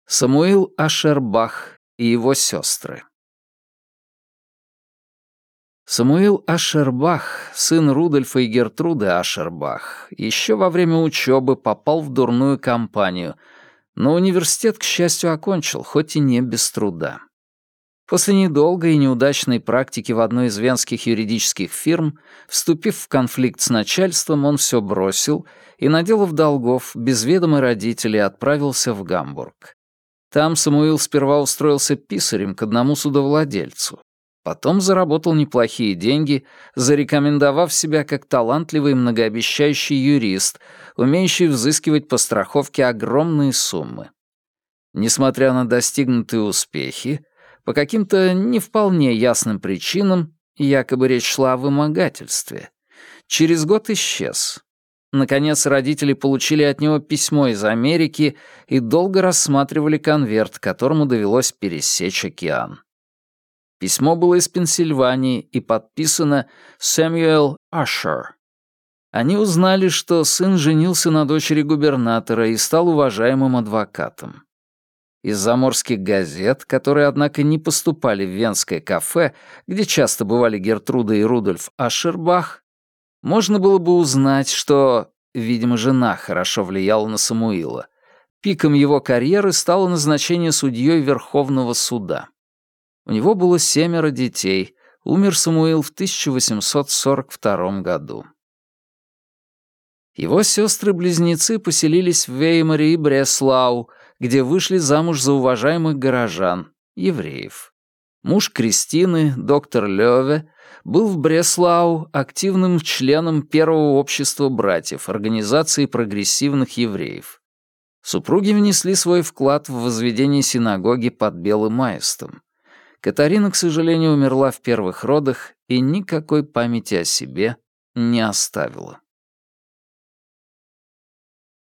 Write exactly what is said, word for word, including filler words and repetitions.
Самуил Ашербах и его сестры. Самуил Ашербах, сын Рудольфа и Гертруды Ашербах, еще во время учебы попал в дурную компанию, но университет, к счастью, окончил, хоть и не без труда. После недолгой и неудачной практики в одной из венских юридических фирм, вступив в конфликт с начальством, он все бросил и, наделав долгов, без ведома родителей отправился в Гамбург. Там Самуил сперва устроился писарем к одному судовладельцу. Потом заработал неплохие деньги, зарекомендовав себя как талантливый и многообещающий юрист, умеющий взыскивать по страховке огромные суммы. Несмотря на достигнутые успехи, по каким-то не вполне ясным причинам, якобы речь шла о вымогательстве, через год исчез. Наконец, родители получили от него письмо из Америки и долго рассматривали конверт, которому довелось пересечь океан. Письмо было из Пенсильвании и подписано «Сэмюэл Ашер». Они узнали, что сын женился на дочери губернатора и стал уважаемым адвокатом. Из заморских газет, которые, однако, не поступали в венское кафе, где часто бывали Гертруда и Рудольф Ашербах, можно было бы узнать, что, видимо, жена хорошо влияла на Самуила. Пиком его карьеры стало назначение судьей Верховного суда. У него было семеро детей, умер Самуил в тысяча восемьсот сорок втором году. Его сестры-близнецы поселились в Веймаре и Бреслау, где вышли замуж за уважаемых горожан, евреев. Муж Кристины, доктор Лёве, был в Бреслау активным членом Первого общества братьев, организации прогрессивных евреев. Супруги внесли свой вклад в возведение синагоги под Белым Аистом. Катарина, к сожалению, умерла в первых родах и никакой памяти о себе не оставила.